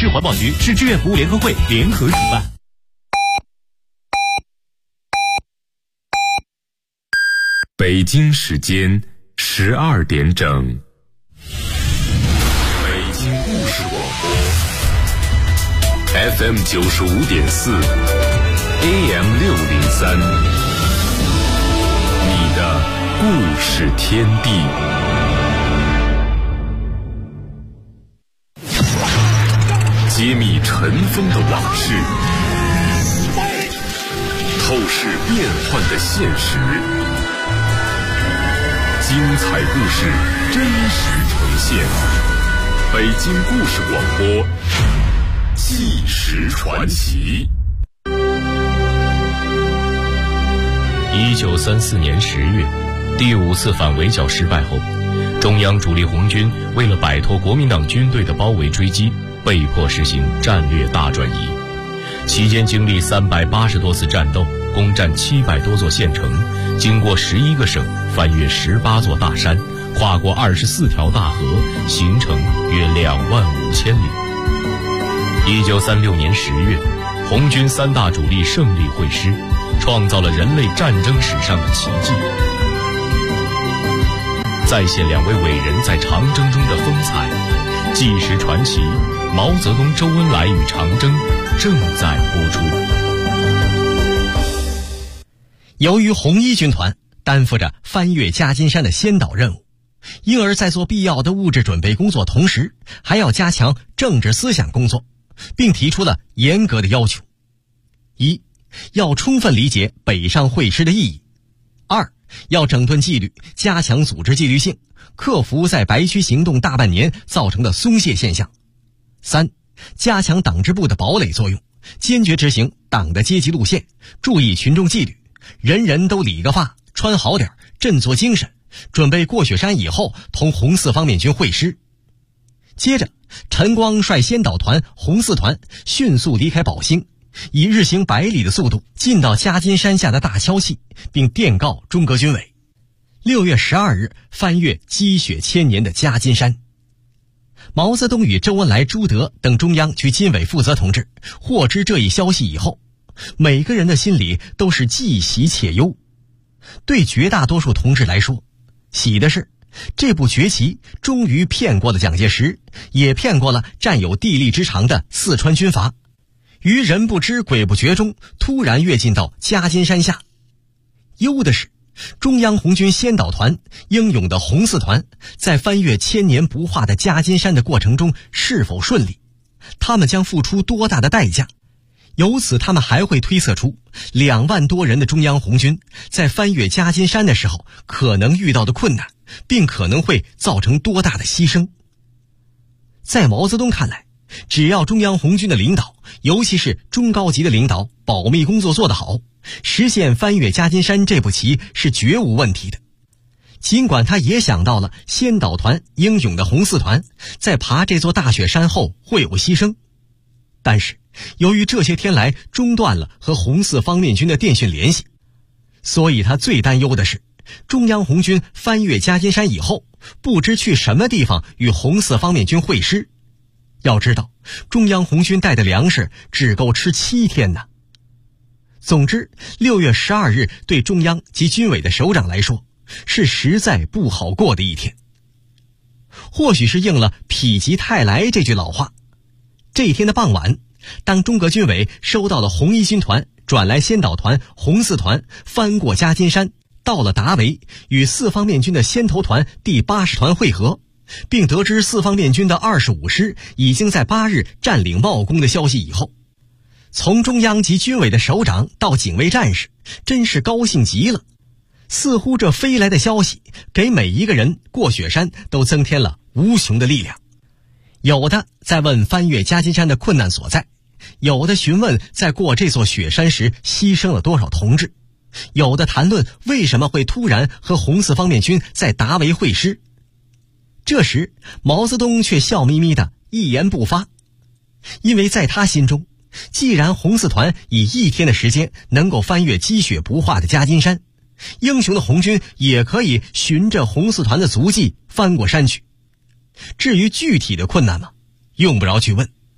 市环保局、市志愿服务联合会联合主办。 北京时间12点整，北京故事广播 FM 95.4 AM 603，你的故事天地。揭秘尘封的往事，透视变幻的现实，精彩故事真实呈现。北京故事广播，纪实传奇。 1934年10月，第5次反围剿失败后，中央主力红军为了摆脱国民党军队的包围追击，被迫实行战略大转移。期间经历380多次战斗，攻占700多座县城，经过11个省，翻越18座大山，跨过24条大河，行程约25000里。1936年10月，红军3大主力胜利会师，创造了人类战争史上的奇迹，再现2位伟人在长征中的风采。纪实传奇，毛泽东、周恩来与长征正在播出。 由于红一军团担负着翻越夹金山的先导任务，因而在做必要的物质准备工作同时，还要加强政治思想工作，并提出了严格的要求：一，要充分理解北上会师的意义；二，要整顿纪律，加强组织纪律性，克服在白区行动大半年造成的松懈现象；三，加强党支部的堡垒作用，坚决执行党的阶级路线，注意群众纪律，人人都理个发，穿好点，振作精神，准备过雪山以后同红四方面军会师。接着，陈光率先导团红四团迅速离开宝兴，以日行100里的速度进到夹金山下的大消息，并电告中革军委。6月12日翻越积雪千年的夹金山。毛泽东与周恩来、朱德等中央及军委负责同志获知这一消息以后，每个人的心里都是既喜且忧。对绝大多数同志来说，喜的是这步绝棋终于骗过了蒋介石，也骗过了占有地利之长的四川军阀，于人不知鬼不觉中突然跃进到夹金山下。忧的是中央红军先导团英勇的红四团在翻越千年不化的夹金山的过程中是否顺利，他们将付出多大的代价。由此他们还会推测出2万多人的中央红军在翻越夹金山的时候可能遇到的困难，并可能会造成多大的牺牲。在毛泽东看来，只要中央红军的领导，尤其是中高级的领导，保密工作做得好，实现翻越夹金山这步棋是绝无问题的。尽管他也想到了先导团英勇的红四团在爬这座大雪山后会有牺牲，但是由于这些天来中断了和红四方面军的电讯联系，所以他最担忧的是中央红军翻越夹金山以后，不知去什么地方与红四方面军会师。要知道，中央红军带的粮食只够吃7天呢。总之，6月12日对中央及军委的首长来说，是实在不好过的一天。或许是应了否极泰来这句老话，这一天的傍晚，当中革军委收到了红一军团转来先导团红四团翻过夹金山，到了达维，与四方面军的先头团第80团会合，并得知四方面军的25师已经在8日占领茂功的消息以后，从中央及军委的首长到警卫战士，真是高兴极了。似乎这飞来的消息给每一个人过雪山都增添了无穷的力量。有的在问翻越夹金山的困难所在，有的询问在过这座雪山时牺牲了多少同志，有的谈论为什么会突然和红四方面军在达维会师。这时毛泽东却笑眯眯的一言不发，因为在他心中，既然红四团以1天的时间能够翻越积雪不化的夹金山，英雄的红军也可以循着红四团的足迹翻过山去。至于具体的困难嘛，用不着去问，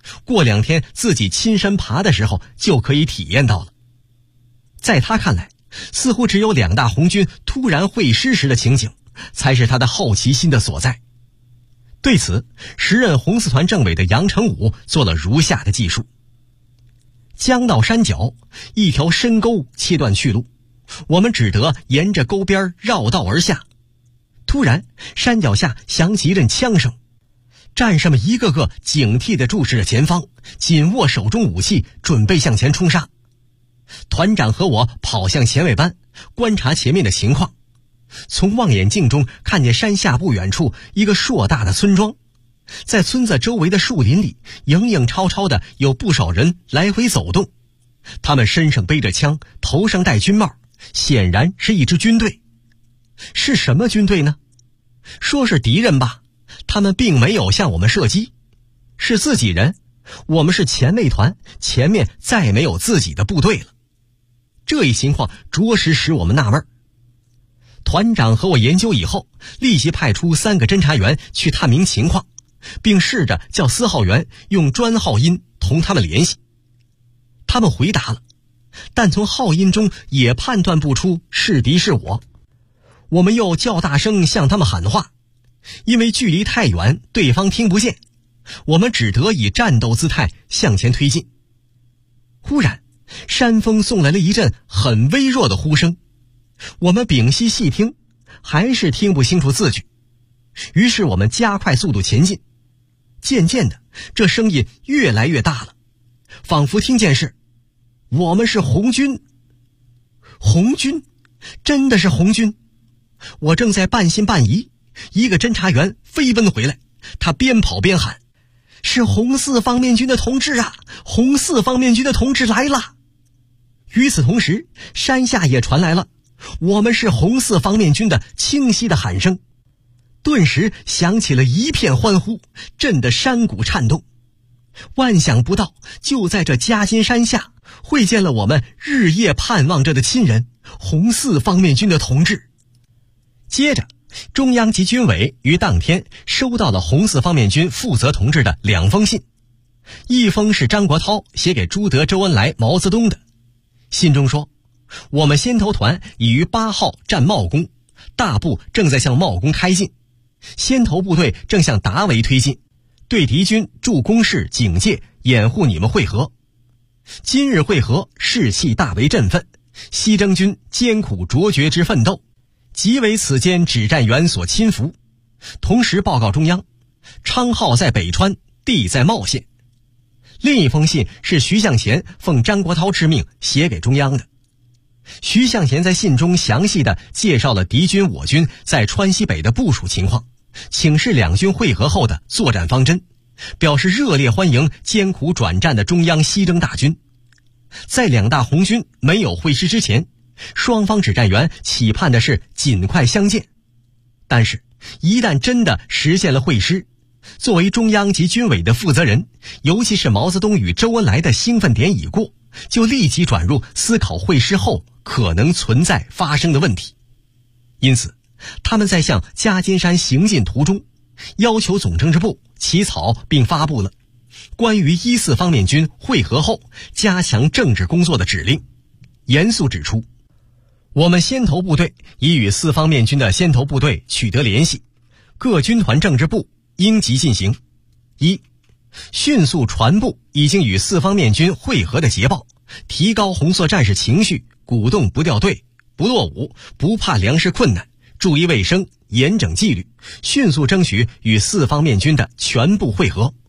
过2天自己亲身爬的时候就可以体验到了。在他看来，似乎只有2大红军突然会师时的情景才是他的好奇心的所在。对此，时任红四团政委的杨成武做了如下的记述：将到山脚，一条深沟切断去路，我们只得沿着沟边绕道而下。突然，山脚下响起一阵枪声，战士们一个个警惕地注视着前方，紧握手中武器，准备向前冲杀。团长和我跑向前卫班，观察前面的情况。从望远镜中看见山下不远处一个硕大的村庄，在村子周围的树林里，影影绰绰的有不少人来回走动。他们身上背着枪，头上戴军帽，显然是一支军队。是什么军队呢？说是敌人吧，他们并没有向我们射击。是自己人，我们是前卫团，前面再没有自己的部队了。这一情况着实使我们纳闷。团长和我研究以后，立即派出3个侦察员去探明情况，并试着叫司号员用专号音同他们联系。他们回答了，但从号音中也判断不出是敌是我。我们又较大声向他们喊话，因为距离太远，对方听不见，我们只得以战斗姿态向前推进。忽然，山风送来了一阵很微弱的呼声，我们屏息细听，还是听不清楚字句。于是我们加快速度前进，渐渐的，这声音越来越大了，仿佛听见是我们是红军。红军？真的是红军？我正在半信半疑，一个侦察员飞奔回来，他边跑边喊：是红四方面军的同志啊，红四方面军的同志来了。与此同时，山下也传来了我们是红四方面军的清晰的喊声，顿时响起了一片欢呼，震得山谷颤动。万想不到，就在这夹金山下会见了我们日夜盼望着的亲人，红四方面军的同志。接着，中央及军委于当天收到了红四方面军负责同志的2封信，一封是张国焘写给朱德、周恩来、毛泽东的，信中说，我们先头团已于8号占茂功，大部正在向茂功开进，先头部队正向达维推进，对敌军筑工事警戒，掩护你们会合。今日会合，士气大为振奋，西征军艰苦卓绝之奋斗，即为此间指战员所亲服。同时报告中央，昌号在北川，地在茂县。另一封信是徐向前奉张国焘之命写给中央的。徐向前在信中详细地介绍了敌军我军在川西北的部署情况，请示两军会合后的作战方针，表示热烈欢迎艰苦转战的中央西征大军。在2大红军没有会师之前，双方指战员期盼的是尽快相见，但是一旦真的实现了会师，作为中央及军委的负责人，尤其是毛泽东与周恩来的兴奋点已过，就立即转入思考会师后可能存在发生的问题。因此，他们在向夹金山行进途中，要求总政治部起草并发布了关于1、4方面军会合后加强政治工作的指令，严肃指出，我们先头部队已与4方面军的先头部队取得联系，各军团政治部应急进行： 1. 迅速传布已经与4方面军会合的捷报，提高红色战士情绪，鼓动不掉队、不落伍、不怕粮食困难，注意卫生，严整纪律，迅速争取与4方面军的全部会合。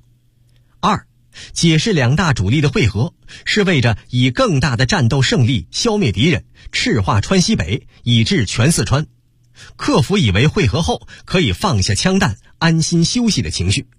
2. 解释2大主力的会合是为着以更大的战斗胜利消灭敌人，赤化川西北，以至全四川，克服以为会合后可以放下枪弹安心休息的情绪。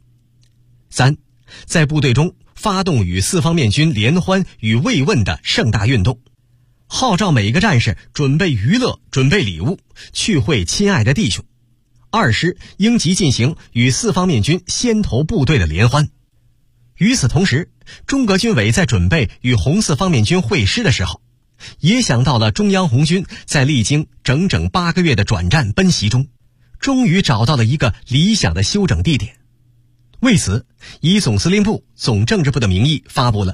3. 在部队中发动与4方面军联欢与慰问的盛大运动，号召每个战士准备娱乐，准备礼物，去会亲爱的弟兄。2师应急进行与4方面军先头部队的联欢。与此同时，中革军委在准备与红4方面军会师的时候，也想到了中央红军在历经整整8个月的转战奔袭中，终于找到了一个理想的休整地点。 为此，以总司令部、总政治部的名义发布了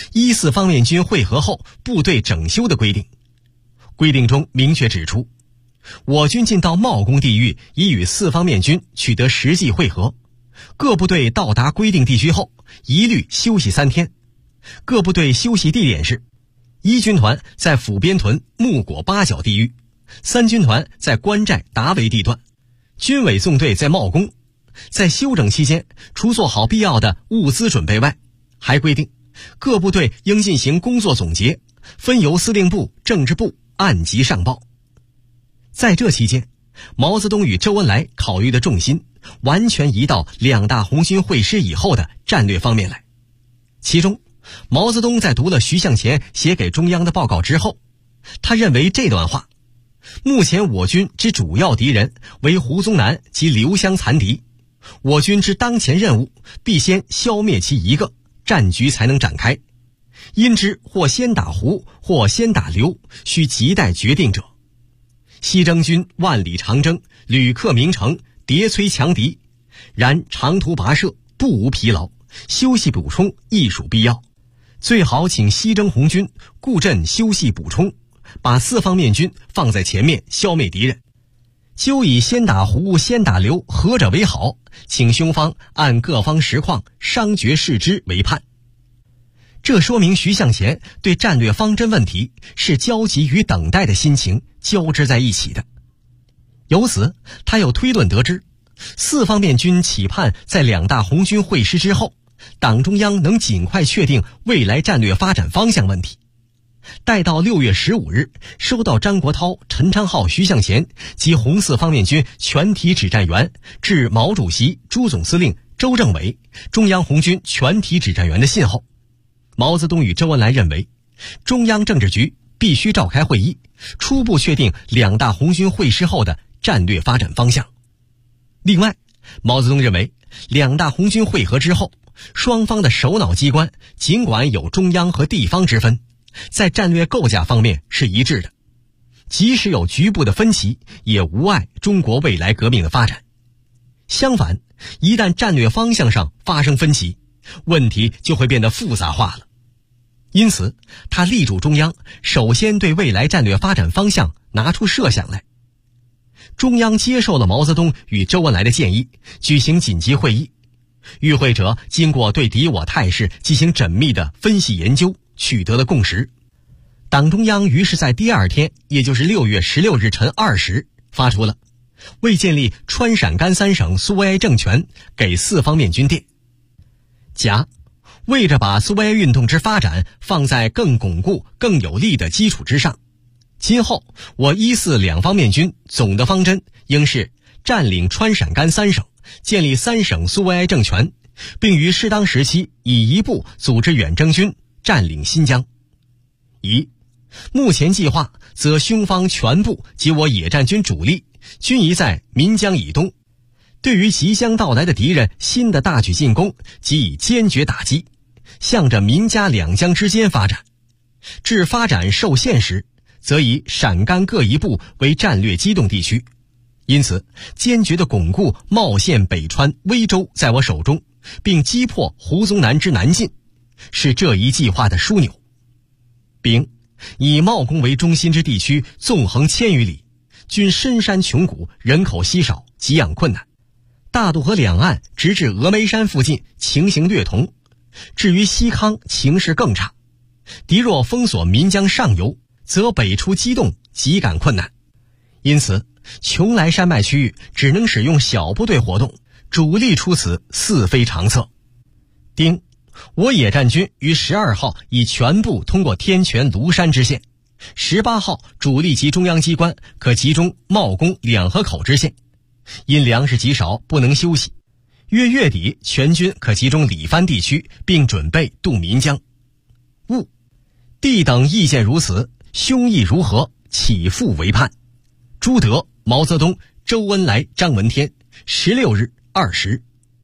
14方面军会合后部队整修的规定。规定中明确指出，我军进到茂功地域已与4方面军取得实际会合，各部队到达规定地区后一律休息3天。各部队休息地点是1军团在抚边屯木果八角地域，3军团在关寨达维地段，军委纵队在茂功。在休整期间，除做好必要的物资准备外，还规定各部队应进行工作总结，分由司令部、政治部按级上报。在这期间，毛泽东与周恩来考虑的重心完全移到2大红军会师以后的战略方面来。其中，毛泽东在读了徐向前写给中央的报告之后，他认为这段话：目前我军之主要敌人为胡宗南及刘湘残敌，我军之当前任务必先消灭其一个，战局才能展开。因之或先打胡，或先打刘，需亟待决定者。西征军万里长征，屡克名城，迭摧强敌，然长途跋涉，不无疲劳，休息补充亦属必要。最好请西征红军固阵休息补充，把4方面军放在前面消灭敌人。究以先打胡先打刘何者为好，请兄方按各方实况商决视之为判。这说明徐向前对战略方针问题是焦急与等待的心情交织在一起的。由此他又推论得知，4方面军期盼在2大红军会师之后，党中央能尽快确定未来战略发展方向问题。待到6月15日收到张国焘、陈昌浩、徐向前及红4方面军全体指战员致毛主席、朱总司令、周政委、中央红军全体指战员的信后，毛泽东与周恩来认为，中央政治局必须召开会议，初步确定2大红军会师后的战略发展方向。另外，毛泽东认为，2大红军会合之后，双方的首脑机关尽管有中央和地方之分，在战略构架方面是一致的，即使有局部的分歧，也无碍中国未来革命的发展。相反，一旦战略方向上发生分歧，问题就会变得复杂化了。因此，他力主中央首先对未来战略发展方向拿出设想来。中央接受了毛泽东与周恩来的建议，举行紧急会议。与会者经过对敌我态势进行缜密的分析研究，取得了共识。党中央于是在第2天，也就是6月16日晨2时，发出了为建立川陕甘3省苏维埃政权，给4方面军电。甲，为着把苏维埃运动之发展放在更巩固、更有力的基础之上，今后我1、4两方面军总的方针应是占领川陕甘3省，建立3省苏维埃政权，并于适当时期以一部组织远征军占领新疆。乙，目前计划则兄方全部及我野战军主力均宜在岷江以东，对于即将到来的敌人新的大举进攻，即以坚决打击，向着岷嘉两江之间发展。至发展受限时，则以陕甘各一部为战略机动地区。因此，坚决地巩固茂县、北川、威州在我手中，并击破胡宗南之南进，是这一计划的枢纽。丙，以茂功为中心之地区纵横1000余里，均深山穷谷，人口稀少，给养困难。大渡河两岸直至峨眉山附近情形略同，至于西康情势更差。敌若封锁岷江上游，则北出机动极感困难。因此，邛崃山脉区域只能使用小部队活动，主力出此似非常策。丁，我野战军于12号已全部通过天泉、庐山支线，18号主力及中央机关可集中茂功、两河口支线。因粮食极少，不能休息。约月底，全军可集中里番地区，并准备渡岷江。戊，弟等意见如此，兄意如何？起复为判。朱德、毛泽东、周恩来、张闻天，16日2时。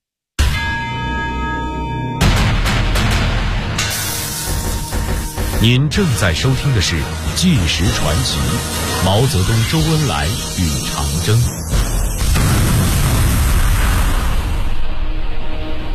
您正在收听的是《纪实传奇》，毛泽东、周恩来与长征。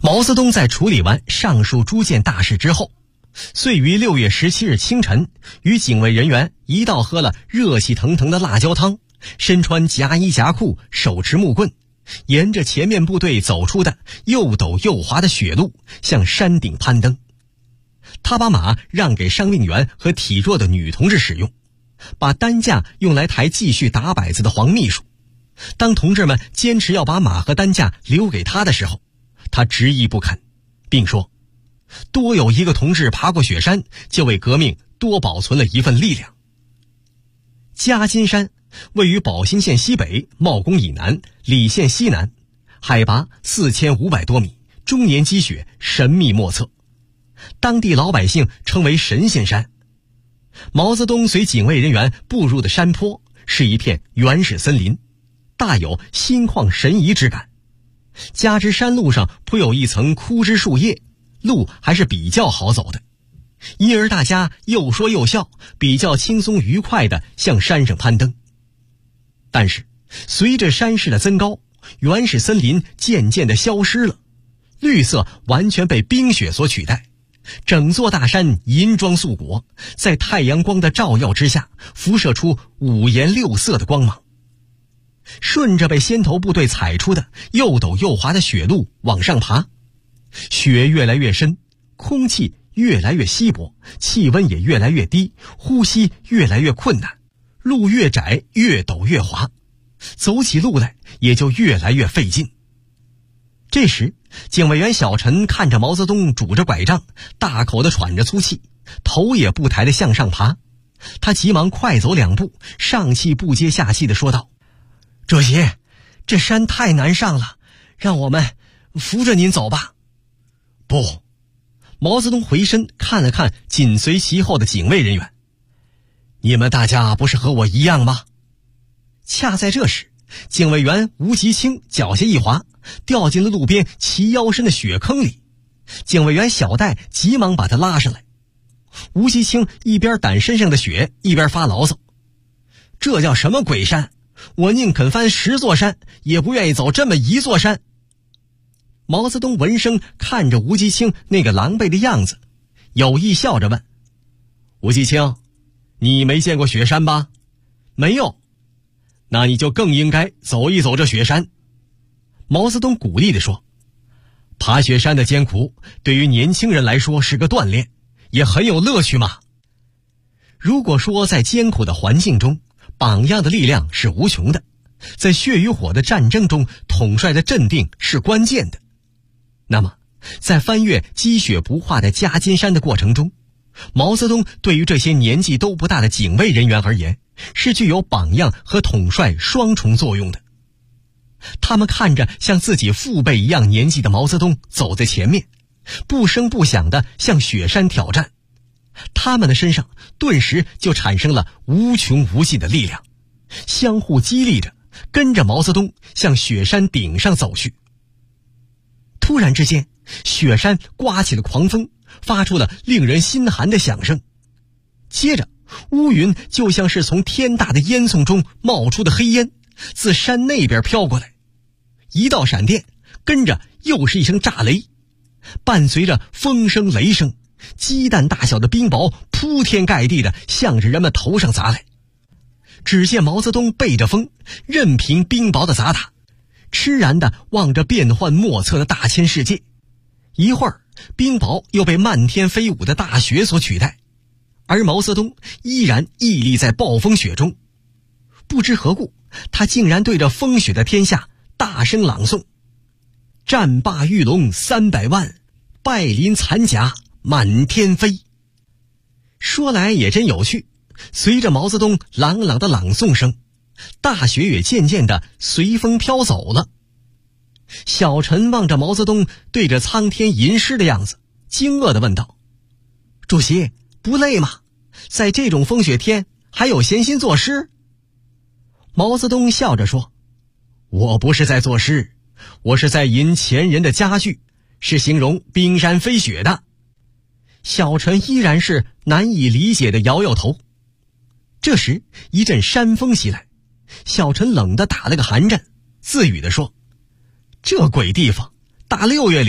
毛泽东在处理完上述诸件大事之后，遂于6月17日清晨与警卫人员一道喝了热气腾腾的辣椒汤，身穿夹衣夹裤，手持木棍，沿着前面部队走出的又陡又滑的雪路向山顶攀登。他把马让给伤病员和体弱的女同志使用，把担架用来抬继续打摆子的黄秘书。当同志们坚持要把马和担架留给他的时候，他执意不肯，并说多有一个同志爬过雪山，就为革命多保存了一份力量。夹金山位于宝兴县西北、茂公以南、礼县西南，海拔4500多米，终年积雪，神秘莫测，当地老百姓称为神仙山。毛泽东随警卫人员步入的山坡是一片原始森林，大有心旷神怡之感，加之山路上铺有一层枯枝树叶，路还是比较好走的，因而大家又说又笑，比较轻松愉快地向山上攀登。但是随着山势的增高，原始森林渐渐地消失了，绿色完全被冰雪所取代，整座大山银装素裹，在太阳光的照耀之下辐射出五颜六色的光芒。顺着被先头部队踩出的又陡又滑的雪路往上爬，雪越来越深，空气越来越稀薄，气温也越来越低，呼吸越来越困难，路越窄越陡越滑，走起路来也就越来越费劲。这时警卫员小陈看着毛泽东拄着拐杖，大口地喘着粗气，头也不抬地向上爬，他急忙快走2步，上气不接下气地说道：主席，这山太难上了，让我们扶着您走吧。不，毛泽东回身看了看紧随其后的警卫人员，你们大家不是和我一样吗？恰在这时，警卫员吴吉清脚下一滑，掉进了路边齐腰深的雪坑里。警卫员小戴急忙把他拉上来。吴吉清一边掸身上的雪，一边发牢骚：这叫什么鬼山？我宁肯翻10座山，也不愿意走这么一座山。毛泽东闻声看着吴吉清那个狼狈的样子，有意笑着问：吴吉清，你没见过雪山吧？没有。那你就更应该走一走这雪山。毛泽东鼓励地说：爬雪山的艰苦对于年轻人来说是个锻炼，也很有乐趣嘛。如果说在艰苦的环境中，榜样的力量是无穷的，在血与火的战争中，统帅的镇定是关键的，那么在翻越积雪不化的夹金山的过程中，毛泽东对于这些年纪都不大的警卫人员而言，是具有榜样和统帅双重作用的。他们看着像自己父辈一样年纪的毛泽东走在前面，不声不响地向雪山挑战，他们的身上顿时就产生了无穷无尽的力量，相互激励着，跟着毛泽东向雪山顶上走去。突然之间，雪山刮起了狂风，发出了令人心寒的响声。接着，乌云就像是从天大的烟囱中冒出的黑烟，自山那边飘过来。一道闪电，跟着又是一声炸雷，伴随着风声雷声，鸡蛋大小的冰雹铺天盖地的向着人们头上砸来。只见毛泽东背着风，任凭冰雹的砸打，痴然地望着变幻莫测的大千世界。一会儿，冰雹又被漫天飞舞的大雪所取代，而毛泽东依然屹立在暴风雪中。不知何故，他竟然对着风雪的天下大声朗诵：战罢玉龙300万，败鳞残甲满天飞。说来也真有趣，随着毛泽东朗朗的朗诵声，大雪也渐渐地随风飘走了。小陈望着毛泽东对着苍天吟诗的样子，惊愕地问道：主席，不累吗？在这种风雪天还有闲心作诗？毛泽东笑着说：我不是在作诗，我是在吟前人的佳句，是形容冰山飞雪的。小陈依然是难以理解地摇摇头。这时一阵山风袭来，小陈冷地打了个寒战，自语地说：这鬼地方，大6月里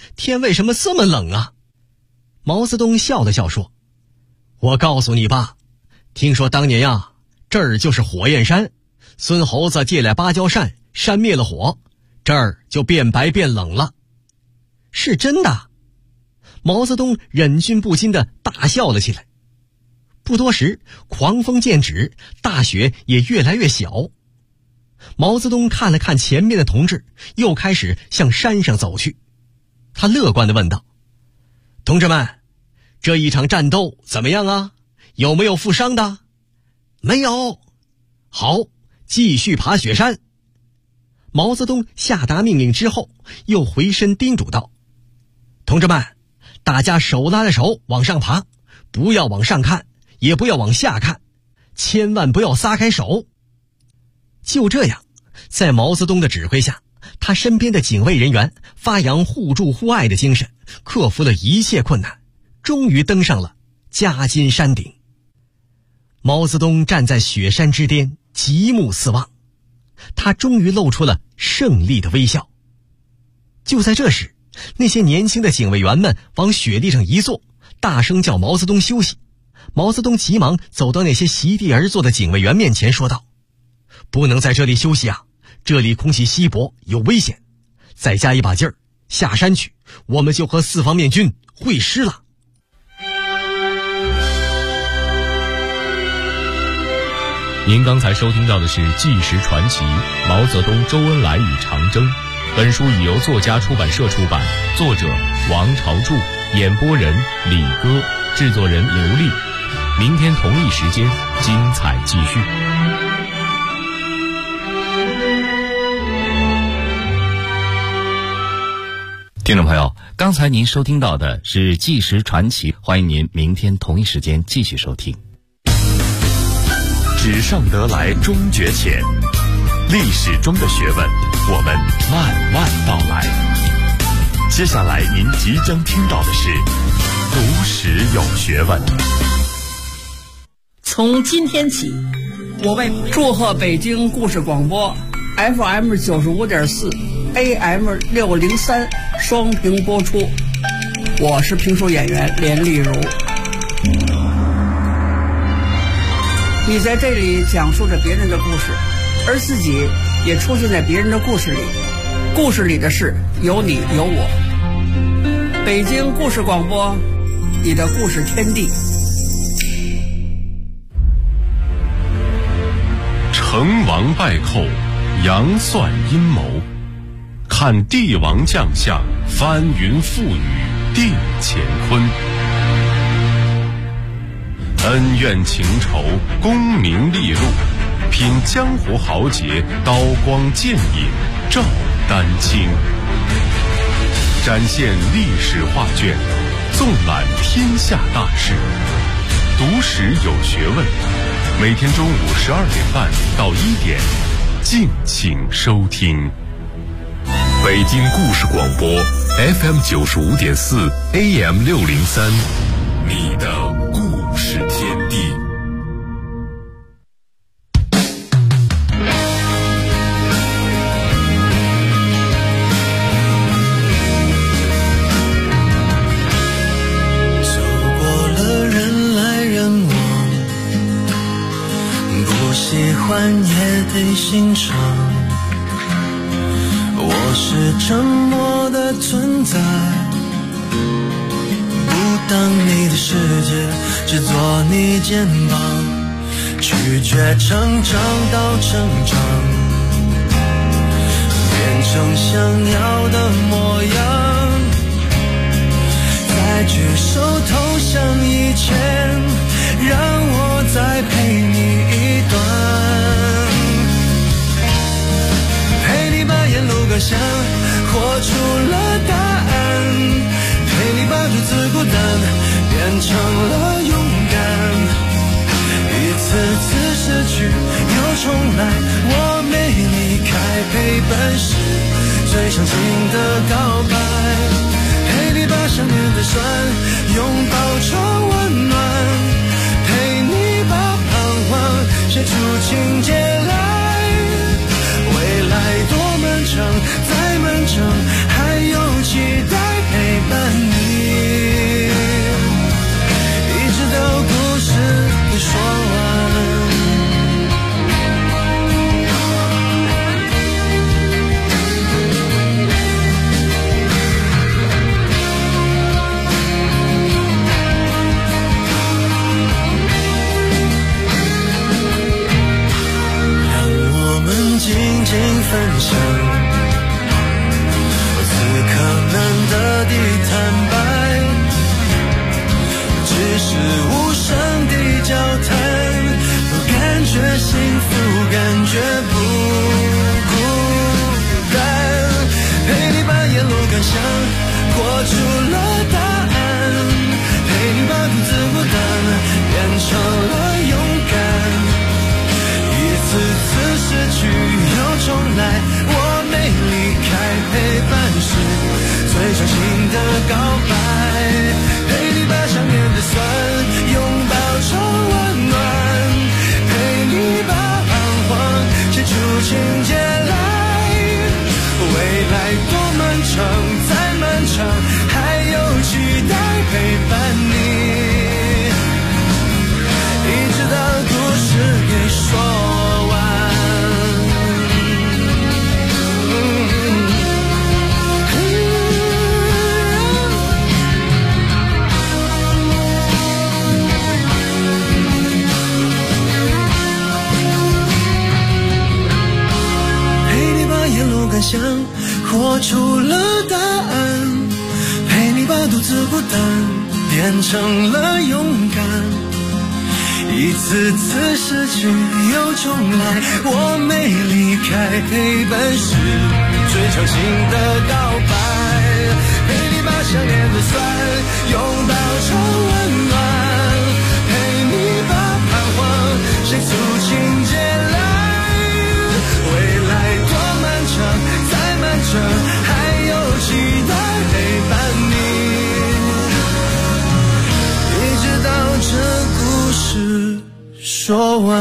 天为什么这么冷啊？毛泽东笑了笑说，我告诉你吧，听说当年呀，这儿就是火焰山，孙猴子借来芭蕉扇，扇灭了火，这儿就变白变冷了。是真的。毛泽东忍俊不禁地大笑了起来。不多时，狂风渐止，大雪也越来越小。毛泽东看了看前面的同志，又开始向山上走去。他乐观地问道，同志们，这一场战斗怎么样啊？有没有负伤的？没有。好，继续爬雪山。毛泽东下达命令之后，又回身叮嘱道，同志们，大家手拉着手往上爬，不要往上看，也不要往下看，千万不要撒开手。就这样，在毛泽东的指挥下，他身边的警卫人员发扬互助互爱的精神，克服了一切困难，终于登上了夹金山顶。毛泽东站在雪山之巅，极目四望，他终于露出了胜利的微笑。就在这时，那些年轻的警卫员们往雪地上一坐，大声叫毛泽东休息。毛泽东急忙走到那些席地而坐的警卫员面前说道，不能在这里休息啊，这里空气稀薄，有危险，再加一把劲儿，下山去，我们就和四方面军会师了。 您刚才收听到的是《纪实传奇：毛泽东、周恩来与长征》。本书已由作家出版社出版，作者王朝柱，演播人李歌，制作人刘丽。明天同一时间，精彩继续。 听众朋友，刚才您收听到的是《纪实传奇》，欢迎您明天同一时间继续收听。 纸上得来终觉浅，历史中的学问，我们慢慢道来。接下来您即将听到的是读史有学问。 从今天起，我为祝贺北京故事广播 FM 95.4 AM 603双屏播出。我是评书演员连丽如。你在这里讲述着别人的故事，而自己也出现在别人的故事里，故事里的事有你有我。北京故事广播，你的故事天地。 成王败寇，杨算阴谋，看帝王将相，翻云覆雨定乾坤。恩怨情仇，功名利禄，品江湖豪杰，刀光剑影照丹青。展现历史画卷，纵览天下大事，读史有学问。每天中午12点半到1点，敬请收听。北京故事广播 FM 95.4 AM 603，你的故事天地。 走过了人来人往，不喜欢也得欣赏。我是沉默的存在，不当你的世界，只做你肩膀，拒绝成长到成长，变成想要的模样。在举手投降以前，让我再陪你一段，陪你把沿路感想活出了答案，陪你把独自孤单变成了勇敢。一次次失去又重来，我没离开，陪伴是最长情的告白。陪你把想念的酸拥抱成温暖，陪你把彷徨写出情节来。未来多漫长，再漫长，还有期待陪的告白，陪你把想念的酸拥抱成温暖，陪你把彷徨写出情节来。未来多漫长，再漫长，还有期待陪伴你，一直到故事给说完。想活出了答案，陪你把独自孤单变成了勇敢，一次次失去又重来，我没离开，陪伴是最长情的告白，陪你把想念的酸拥抱成温暖，陪你把彷徨写出情节来，未来多漫长，再漫长，还有期待陪伴你，一直到这故事说完。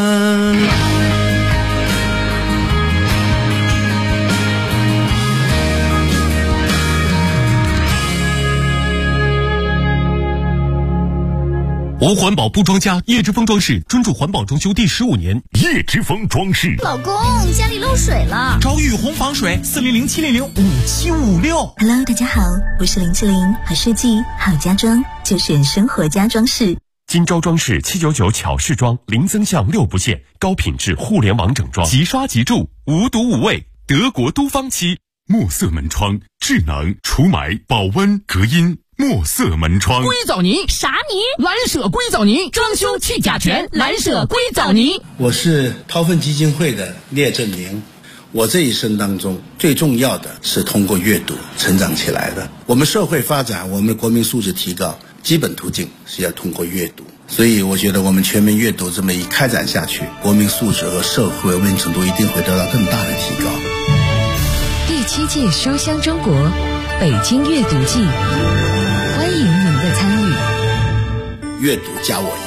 无环保不装家，叶之峰装饰专注环保装修第15年。 叶之峰装饰。 老公，家里漏水了， 找雨虹防水，400-700-5756。 Hello， 大家好，我是林志玲，好设计好家装就选生活家装饰。 金招装饰799巧饰装，零增项6不限，高品质互联网整装，即刷即住，无毒无味，德国都方漆。墨色门窗，智能除霾、保温、隔音。墨色门窗， 硅藻泥啥泥？蓝舍硅藻泥，装修去甲醛，蓝舍硅藻泥。 我是掏粪基金会的聂振宁。我这一生当中最重要的是通过阅读成长起来的。我们社会发展，我们国民素质提高，基本途径是要通过阅读。所以我觉得我们全民阅读这么一开展下去，国民素质和社会文明程度一定会得到更大的提高。 第7届书香中国北京阅读季，欢迎您的参与。 阅读加我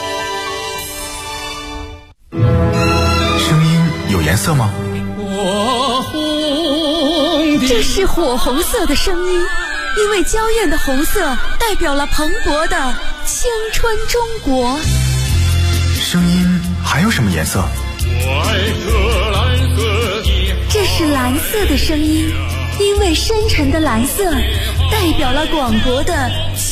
一个。 声音有颜色吗？ 火红的， 这是火红色的声音，因为娇艳的红色代表了蓬勃的青春中国。 声音还有什么颜色？ 我爱喝蓝色的， 这是蓝色的声音，因为深沉的蓝色代表了广博的